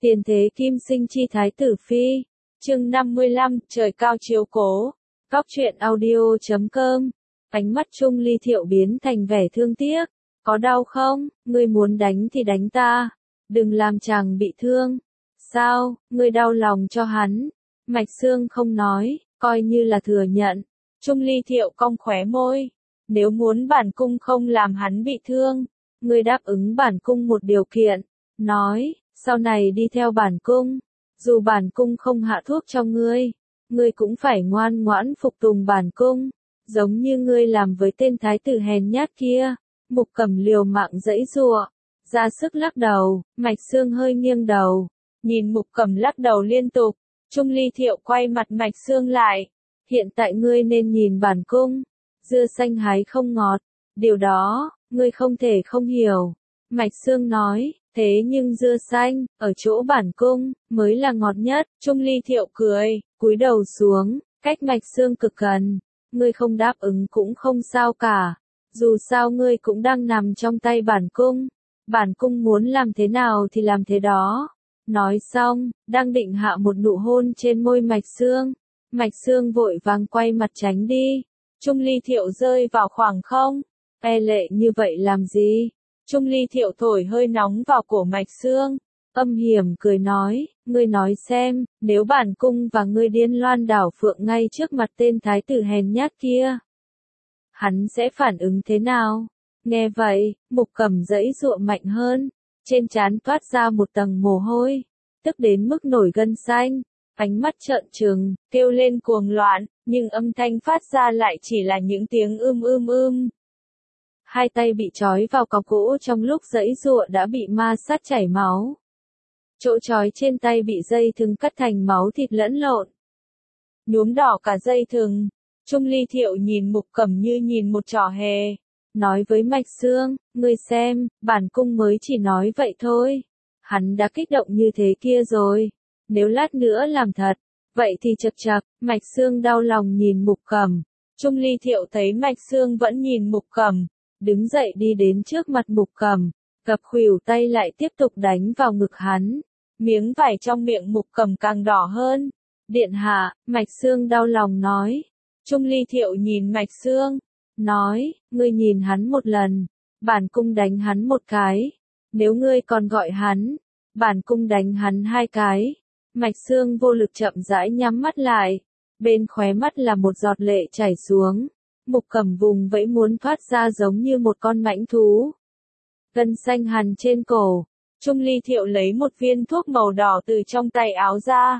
Tiền thế kim sinh chi thái tử phi. Chương 55, trời cao chiếu cố. Góc truyện audio.com. Ánh mắt Trung Ly Thiệu biến thành vẻ thương tiếc. Có đau không? Ngươi muốn đánh thì đánh ta. Đừng làm chàng bị thương. Sao? Ngươi đau lòng cho hắn. Mạch Xương không nói, coi như là thừa nhận. Trung Ly Thiệu cong khóe môi. Nếu muốn bản cung không làm hắn bị thương, ngươi đáp ứng bản cung một điều kiện. Nói, sau này đi theo bản cung. Dù bản cung không hạ thuốc cho ngươi cũng phải ngoan ngoãn phục tùng bản cung. Giống như ngươi làm với tên thái tử hèn nhát kia. Mục Cẩm liều mạng giãy giụa, ra sức lắc đầu. Mạch Xương hơi nghiêng đầu, nhìn Mục Cẩm lắc đầu liên tục. Trung Ly Thiệu quay mặt Mạch Xương lại. Hiện tại ngươi nên nhìn bản cung. Dưa xanh hái không ngọt. Điều đó, ngươi không thể không hiểu. Mạch Xương nói, thế nhưng dưa xanh, ở chỗ bản cung, mới là ngọt nhất. Trung Ly Thiệu cười, cúi đầu xuống, cách Mạch Xương cực gần. Ngươi không đáp ứng cũng không sao cả. Dù sao ngươi cũng đang nằm trong tay bản cung. Bản cung muốn làm thế nào thì làm thế đó. Nói xong, đang định hạ một nụ hôn trên môi Mạch Xương. Mạch Xương vội vàng quay mặt tránh đi. Trung Ly Thiệu rơi vào khoảng không. E lệ như vậy làm gì? Trung Ly Thiệu thổi hơi nóng vào cổ Mạch Xương. Âm hiểm cười nói, ngươi nói xem, nếu bản cung và ngươi điên loan đảo phượng ngay trước mặt tên thái tử hèn nhát kia, hắn sẽ phản ứng thế nào? Nghe vậy, Mục Cẩm giãy giụa mạnh hơn, trên trán toát ra một tầng mồ hôi, tức đến mức nổi gân xanh, ánh mắt trợn trừng, kêu lên cuồng loạn, nhưng âm thanh phát ra lại chỉ là những tiếng ưm. Hai tay bị trói vào cọc gỗ trong lúc giãy giụa đã bị ma sát chảy máu. Chỗ trói trên tay bị dây thừng cắt thành máu thịt lẫn lộn, nhuốm đỏ cả dây thừng. Trung Ly Thiệu nhìn Mục Cẩm như nhìn một trò hề, nói với Mạch Xương, ngươi xem, bản cung mới chỉ nói vậy thôi. Hắn đã kích động như thế kia rồi. Nếu lát nữa làm thật, vậy thì chật chật. Mạch Xương đau lòng nhìn Mục Cẩm. Trung Ly Thiệu thấy Mạch Xương vẫn nhìn Mục Cẩm, đứng dậy đi đến trước mặt Mục Cẩm, gập khuỷu tay lại tiếp tục đánh vào ngực hắn. Miếng vải trong miệng Mục Cẩm càng đỏ hơn. Điện hạ, Mạch Xương đau lòng nói. Trung Ly Thiệu nhìn Mạch Xương, nói, ngươi nhìn hắn một lần, bản cung đánh hắn một cái. Nếu ngươi còn gọi hắn, bản cung đánh hắn hai cái. Mạch Xương vô lực chậm rãi nhắm mắt lại, bên khóe mắt là một giọt lệ chảy xuống. Mục Cẩm vùng vẫy muốn thoát ra giống như một con mãnh thú. Gân xanh hằn trên cổ. Trung Ly Thiệu lấy một viên thuốc màu đỏ từ trong tay áo ra,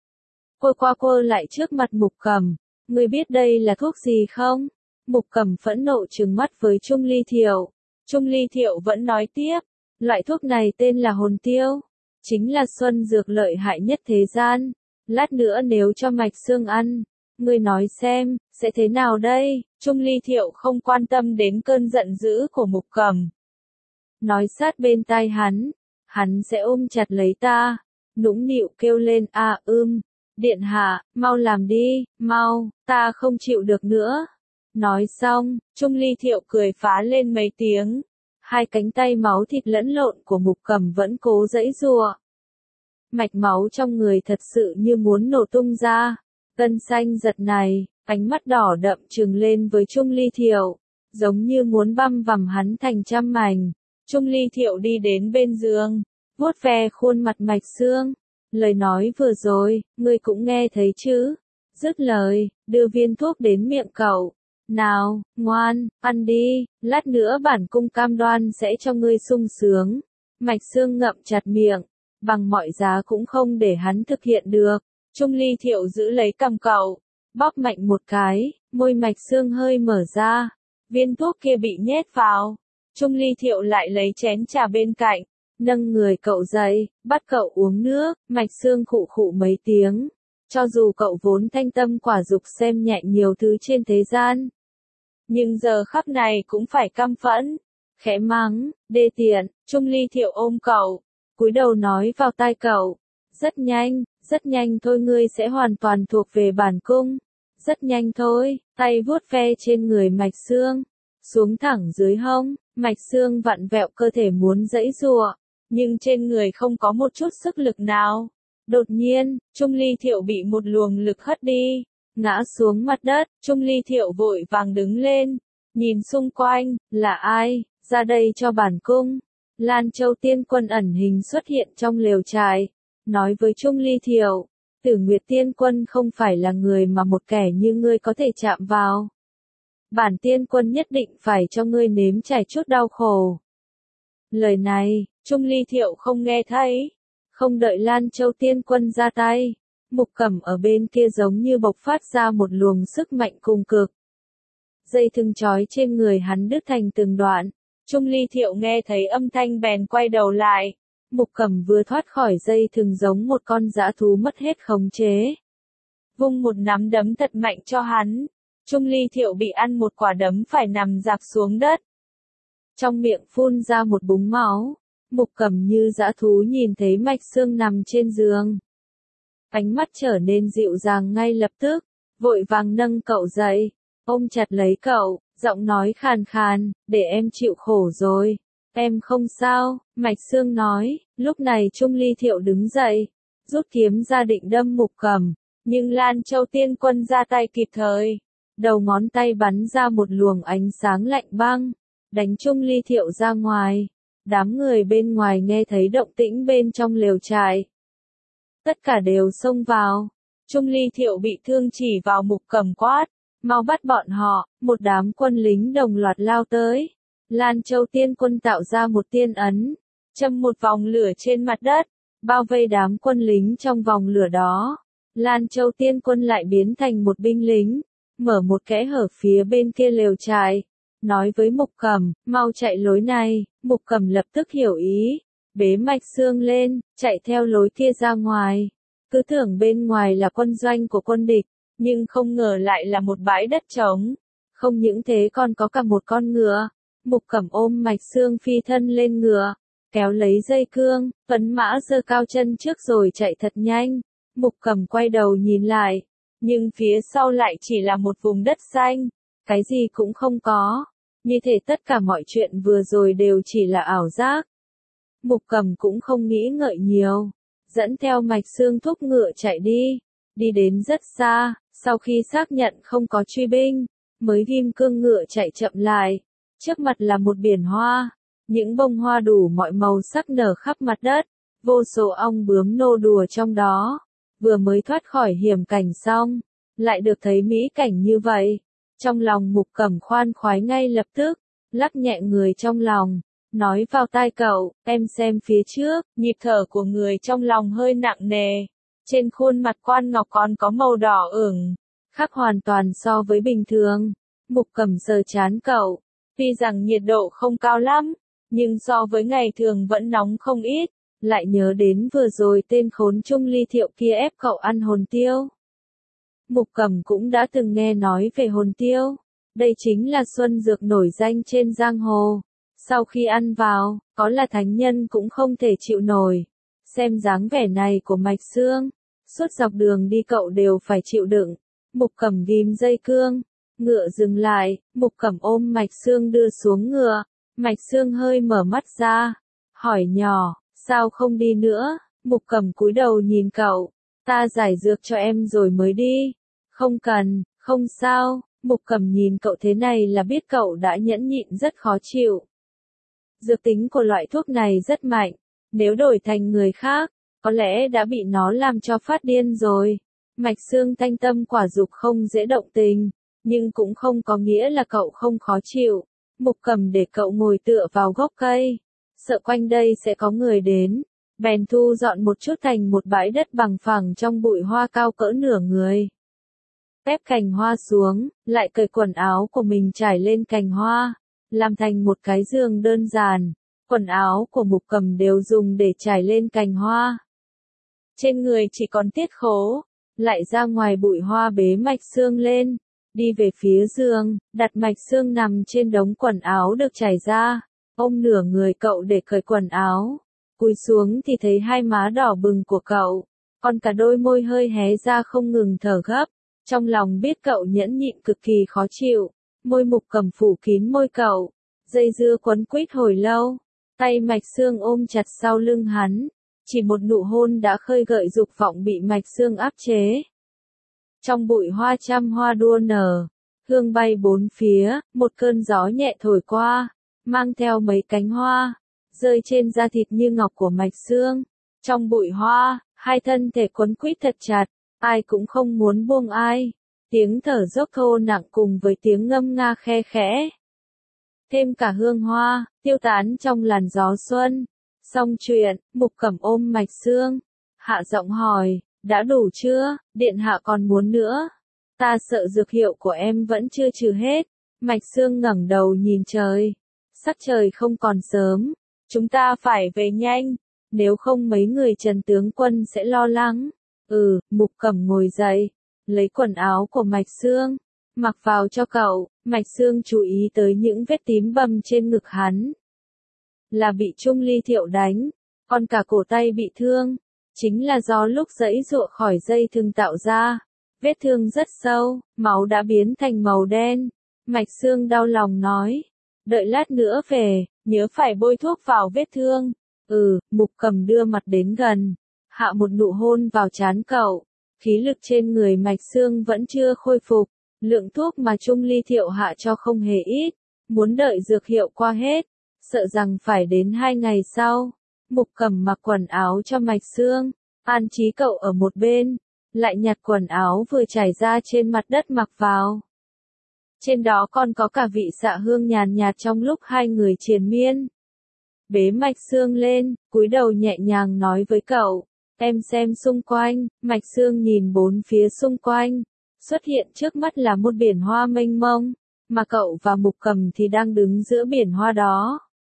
quơ lại trước mặt Mục Cẩm. Ngươi biết đây là thuốc gì không? Mục Cẩm phẫn nộ trừng mắt với Trung Ly Thiệu. Trung Ly Thiệu vẫn nói tiếp, loại thuốc này tên là hồn tiêu, chính là xuân dược lợi hại nhất thế gian. Lát nữa nếu cho Mạch Xương ăn, ngươi nói xem, sẽ thế nào đây? Trung Ly Thiệu không quan tâm đến cơn giận dữ của Mục Cẩm. Nói sát bên tai hắn sẽ ôm chặt lấy ta, nũng nịu kêu lên điện hạ, mau làm đi, mau, ta không chịu được nữa. Nói xong, Trung Ly Thiệu cười phá lên mấy tiếng. Hai cánh tay máu thịt lẫn lộn của Mục Cẩm vẫn cố giãy giụa. Mạch máu trong người thật sự như muốn nổ tung ra. Gân xanh giật này, ánh mắt đỏ đậm trừng lên với Trung Ly Thiệu, giống như muốn băm vằm hắn thành trăm mảnh. Trung Ly Thiệu đi đến bên giường, vuốt ve khuôn mặt Mạch Xương. Lời nói vừa rồi, ngươi cũng nghe thấy chứ? Dứt lời, đưa viên thuốc đến miệng cậu. Nào, ngoan, ăn đi, lát nữa bản cung cam đoan sẽ cho ngươi sung sướng. Mạch Xương ngậm chặt miệng, bằng mọi giá cũng không để hắn thực hiện được. Trung Ly Thiệu giữ lấy cằm cậu, bóp mạnh một cái, môi Mạch Xương hơi mở ra. Viên thuốc kia bị nhét vào. Trung Ly Thiệu lại lấy chén trà bên cạnh, nâng người cậu dậy, bắt cậu uống nước. Mạch Xương khụ khụ mấy tiếng. Cho dù cậu vốn thanh tâm quả dục xem nhẹ nhiều thứ trên thế gian, nhưng giờ khắc này cũng phải căm phẫn. Khẽ mắng, đê tiện. Trung Ly Thiệu ôm cậu, cúi đầu nói vào tai cậu. Rất nhanh thôi ngươi sẽ hoàn toàn thuộc về bản cung. Rất nhanh thôi. Tay vuốt ve trên người Mạch Xương, xuống thẳng dưới hông. Mạch Xương vặn vẹo cơ thể muốn giãy giụa, nhưng trên người không có một chút sức lực nào. Đột nhiên, Trung Ly Thiệu bị một luồng lực hất đi, ngã xuống mặt đất. Trung Ly Thiệu vội vàng đứng lên, nhìn xung quanh, là ai, ra đây cho bản cung. Lan Châu Tiên Quân ẩn hình xuất hiện trong lều trại, nói với Trung Ly Thiệu, Tử Nguyệt Tiên Quân không phải là người mà một kẻ như ngươi có thể chạm vào. Bản Tiên Quân nhất định phải cho ngươi nếm trải chút đau khổ. Lời này, Trung Ly Thiệu không nghe thấy. Không đợi Lan Châu Tiên Quân ra tay, Mục Cẩm ở bên kia giống như bộc phát ra một luồng sức mạnh cùng cực. Dây thừng trói trên người hắn đứt thành từng đoạn. Trung Ly Thiệu nghe thấy âm thanh bèn quay đầu lại. Mục Cẩm vừa thoát khỏi dây thừng giống một con dã thú mất hết khống chế. Vung một nắm đấm thật mạnh cho hắn. Trung Ly Thiệu bị ăn một quả đấm phải nằm rạp xuống đất. Trong miệng phun ra một búng máu. Mục Cẩm như dã thú nhìn thấy Mạch Sương nằm trên giường. Ánh mắt trở nên dịu dàng ngay lập tức, vội vàng nâng cậu dậy, ôm chặt lấy cậu, giọng nói khàn khàn, để em chịu khổ rồi. Em không sao, Mạch Sương nói. Lúc này Trung Ly Thiệu đứng dậy, rút kiếm ra định đâm Mục Cẩm, nhưng Lan Châu Tiên Quân ra tay kịp thời. Đầu ngón tay bắn ra một luồng ánh sáng lạnh băng, đánh Trung Ly Thiệu ra ngoài. Đám người bên ngoài nghe thấy động tĩnh bên trong lều trại. Tất cả đều xông vào. Trung Ly Thiệu bị thương chỉ vào Mục Cẩm quát. Mau bắt bọn họ, một đám quân lính đồng loạt lao tới. Lan Châu Tiên Quân tạo ra một tiên ấn, châm một vòng lửa trên mặt đất, bao vây đám quân lính trong vòng lửa đó. Lan Châu Tiên Quân lại biến thành một binh lính, mở một kẽ hở phía bên kia lều trại, nói với Mục Cẩm, mau chạy lối này. Mục Cẩm lập tức hiểu ý, bế Mạch Sương lên, chạy theo lối kia ra ngoài. Cứ tưởng bên ngoài là quân doanh của quân địch, nhưng không ngờ lại là một bãi đất trống. Không những thế còn có cả một con ngựa. Mục Cẩm ôm Mạch Sương phi thân lên ngựa, kéo lấy dây cương, tuấn mã giơ cao chân trước rồi chạy thật nhanh. Mục Cẩm quay đầu nhìn lại, nhưng phía sau lại chỉ là một vùng đất xanh, cái gì cũng không có. Như thể tất cả mọi chuyện vừa rồi đều chỉ là ảo giác. Mục Cẩm cũng không nghĩ ngợi nhiều, dẫn theo Mạch Sương thúc ngựa chạy đi. Đi đến rất xa, sau khi xác nhận không có truy binh, mới ghim cương ngựa chạy chậm lại. Trước mặt là một biển hoa, những bông hoa đủ mọi màu sắc nở khắp mặt đất, vô số ong bướm nô đùa trong đó. Vừa mới thoát khỏi hiểm cảnh xong, lại được thấy mỹ cảnh như vậy. Trong lòng Mục Cẩm khoan khoái ngay lập tức, lắc nhẹ người trong lòng, nói vào tai cậu, em xem phía trước, nhịp thở của người trong lòng hơi nặng nề. Trên khuôn mặt Quan Ngọc còn có màu đỏ ửng, khác hoàn toàn so với bình thường. Mục Cẩm sờ trán cậu, tuy rằng nhiệt độ không cao lắm, nhưng so với ngày thường vẫn nóng không ít. Lại nhớ đến vừa rồi tên khốn Trung Ly Thiệu kia ép cậu ăn hồn tiêu. Mục Cẩm cũng đã từng nghe nói về hồn tiêu. Đây chính là xuân dược nổi danh trên giang hồ. Sau khi ăn vào, có là thánh nhân cũng không thể chịu nổi. Xem dáng vẻ này của Mạch Sương, suốt dọc đường đi cậu đều phải chịu đựng. Mục Cẩm ghim dây cương, ngựa dừng lại, Mục Cẩm ôm Mạch Sương đưa xuống ngựa. Mạch Sương hơi mở mắt ra, hỏi nhỏ, sao không đi nữa? Mục Cẩm cúi đầu nhìn cậu, ta giải dược cho em rồi mới đi. Không cần, không sao. Mục Cẩm nhìn cậu thế này là biết cậu đã nhẫn nhịn rất khó chịu. Dược tính của loại thuốc này rất mạnh, nếu đổi thành người khác, có lẽ đã bị nó làm cho phát điên rồi. Mạch Sương thanh tâm quả dục không dễ động tình, nhưng cũng không có nghĩa là cậu không khó chịu. Mục Cẩm để cậu ngồi tựa vào gốc cây, sợ quanh đây sẽ có người đến, bèn thu dọn một chút thành một bãi đất bằng phẳng trong bụi hoa cao cỡ nửa người. Ép cành hoa xuống, lại cởi quần áo của mình trải lên cành hoa, làm thành một cái giường đơn giản. Quần áo của Mục Cẩm đều dùng để trải lên cành hoa. Trên người chỉ còn tiết khố, lại ra ngoài bụi hoa bế Mạch Sương lên, đi về phía giường, đặt Mạch Sương nằm trên đống quần áo được trải ra, ôm nửa người cậu để cởi quần áo. Cúi xuống thì thấy hai má đỏ bừng của cậu, còn cả đôi môi hơi hé ra không ngừng thở gấp. Trong lòng biết cậu nhẫn nhịn cực kỳ khó chịu, môi Mục Cẩm phủ kín môi cậu, dây dưa quấn quýt hồi lâu. Tay Mạch Sương ôm chặt sau lưng hắn, chỉ một nụ hôn đã khơi gợi dục vọng bị Mạch Sương áp chế. Trong bụi hoa trăm hoa đua nở, hương bay bốn phía, một cơn gió nhẹ thổi qua, mang theo mấy cánh hoa, rơi trên da thịt như ngọc của Mạch Sương. Trong bụi hoa, hai thân thể quấn quýt thật chặt, ai cũng không muốn buông ai. Tiếng thở dốc thô nặng cùng với tiếng ngâm nga khe khẽ. Thêm cả hương hoa, tiêu tán trong làn gió xuân. Xong chuyện, Mục Cẩm ôm Mạch Sương, hạ giọng hỏi, đã đủ chưa, điện hạ còn muốn nữa? Ta sợ dược hiệu của em vẫn chưa trừ hết. Mạch Sương ngẩng đầu nhìn trời. Sắc trời không còn sớm, chúng ta phải về nhanh, nếu không mấy người Trần tướng quân sẽ lo lắng. Mục Cẩm ngồi dậy, lấy quần áo của Mạch Sương, mặc vào cho cậu. Mạch Sương chú ý tới những vết tím bầm trên ngực hắn. Là bị Trung Ly Thiệu đánh, còn cả cổ tay bị thương, chính là do lúc giãy giụa khỏi dây thừng tạo ra. Vết thương rất sâu, máu đã biến thành màu đen. Mạch Sương đau lòng nói, đợi lát nữa về, nhớ phải bôi thuốc vào vết thương. Mục Cẩm đưa mặt đến gần, hạ một nụ hôn vào trán cậu. Khí lực trên người Mạch Sương vẫn chưa khôi phục, lượng thuốc mà Trung Ly Thiệu hạ cho không hề ít, muốn đợi dược hiệu qua hết, sợ rằng phải đến 2 ngày sau. Mục Cẩm mặc quần áo cho Mạch Sương, an trí cậu ở một bên, lại nhặt quần áo vừa trải ra trên mặt đất mặc vào. Trên đó còn có cả vị xạ hương nhàn nhạt trong lúc hai người triền miên. Bế Mạch Sương lên, cúi đầu nhẹ nhàng nói với cậu, em xem xung quanh. Mạch Sương nhìn bốn phía xung quanh, xuất hiện trước mắt là một biển hoa mênh mông, mà cậu và Mục Cẩm thì đang đứng giữa biển hoa đó.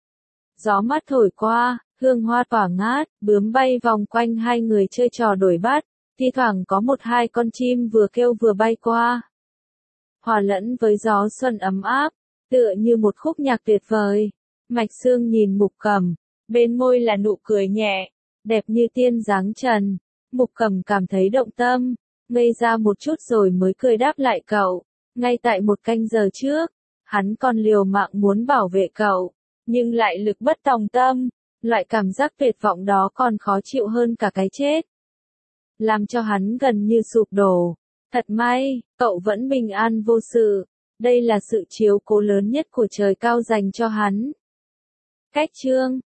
Gió mát thổi qua, hương hoa tỏa ngát, bướm bay vòng quanh hai người chơi trò đuổi bắt, thi thoảng có một hai con chim vừa kêu vừa bay qua. Hòa lẫn với gió xuân ấm áp, tựa như một khúc nhạc tuyệt vời. Mạch Sương nhìn Mục Cẩm, bên môi là nụ cười nhẹ, đẹp như tiên dáng trần. Mục Cẩm cảm thấy động tâm, ngây ra một chút rồi mới cười đáp lại cậu. Ngay tại một canh giờ trước, hắn còn liều mạng muốn bảo vệ cậu, nhưng lại lực bất tòng tâm. Loại cảm giác tuyệt vọng đó còn khó chịu hơn cả cái chết, làm cho hắn gần như sụp đổ. Thật may, cậu vẫn bình an vô sự. Đây là sự chiếu cố lớn nhất của trời cao dành cho hắn. Cách chương